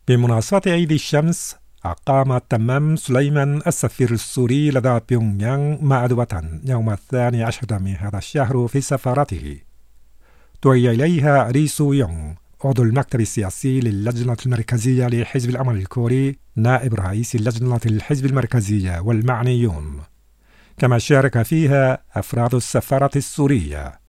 بمناسبة عيد الشمس، أقام تمام سليمان السفير السوري لدى بيونغ يانغ معدوة يوم 12 من هذا الشهر في سفارته. دعي إليها ري سو يونغ عضو المكتب السياسي للجنة المركزية لحزب الأمل الكوري، نائب رئيس لجنة الحزب المركزية والمعنيون. كما شارك فيها أفراد السفارة السورية.